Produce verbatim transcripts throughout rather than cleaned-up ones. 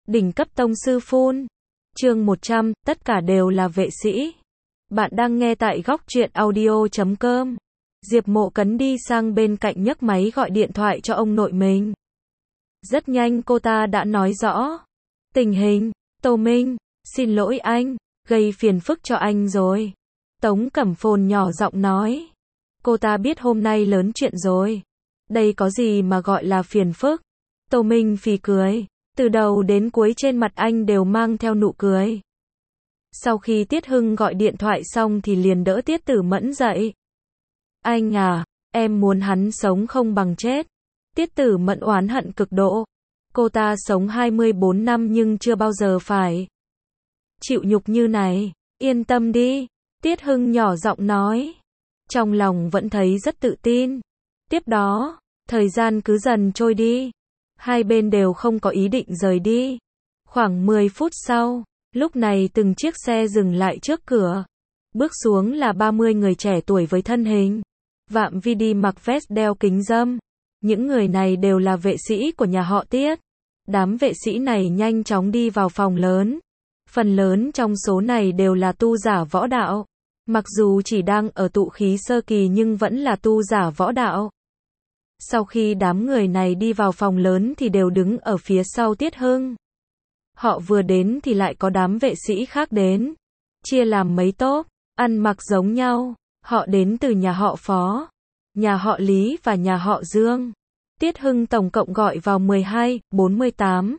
Đỉnh cấp tông sư phun. Chương một trăm, tất cả đều là vệ sĩ. Bạn đang nghe tại góc truyện audio chấm com. Diệp Mộ Cấn đi sang bên cạnh nhấc máy gọi điện thoại cho ông nội mình. Rất nhanh cô ta đã nói rõ tình hình. Tô Minh, xin lỗi anh, gây phiền phức cho anh rồi. Tống Cẩm Phồn nhỏ giọng nói. Cô ta biết hôm nay lớn chuyện rồi. Đây có gì mà gọi là phiền phức. Tô Minh phì cười. Từ đầu đến cuối trên mặt anh đều mang theo nụ cười. Sau khi Tiết Hưng gọi điện thoại xong thì liền đỡ Tiết Tử Mẫn dậy. Anh à, em muốn hắn sống không bằng chết. Tiết Tử Mẫn oán hận cực độ. Cô ta sống hai mươi bốn năm nhưng chưa bao giờ phải chịu nhục như này. Yên tâm đi, Tiết Hưng nhỏ giọng nói. Trong lòng vẫn thấy rất tự tin. Tiếp đó, thời gian cứ dần trôi đi. Hai bên đều không có ý định rời đi. Khoảng mười phút sau, lúc này từng chiếc xe dừng lại trước cửa. Bước xuống là ba mươi người trẻ tuổi với thân hình vạm vi đi mặc vest đeo kính râm. Những người này đều là vệ sĩ của nhà họ Tiết. Đám vệ sĩ này nhanh chóng đi vào phòng lớn. Phần lớn trong số này đều là tu giả võ đạo. Mặc dù chỉ đang ở tụ khí sơ kỳ nhưng vẫn là tu giả võ đạo. Sau khi đám người này đi vào phòng lớn thì đều đứng ở phía sau Tiết Hưng. Họ vừa đến thì lại có đám vệ sĩ khác đến. Chia làm mấy tốp, ăn mặc giống nhau. Họ đến từ nhà họ Phó, nhà họ Lý và nhà họ Dương. Tiết Hưng tổng cộng gọi vào mười hai, bốn mươi tám.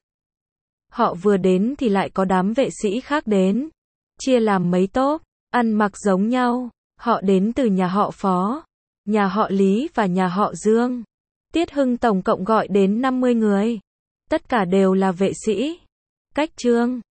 Họ vừa đến thì lại có đám vệ sĩ khác đến. Chia làm mấy tốp, ăn mặc giống nhau. Họ đến từ nhà họ Phó, nhà họ Lý và nhà họ Dương. Tiết Hưng tổng cộng gọi đến năm mươi người. Tất cả đều là vệ sĩ. Cách Trương,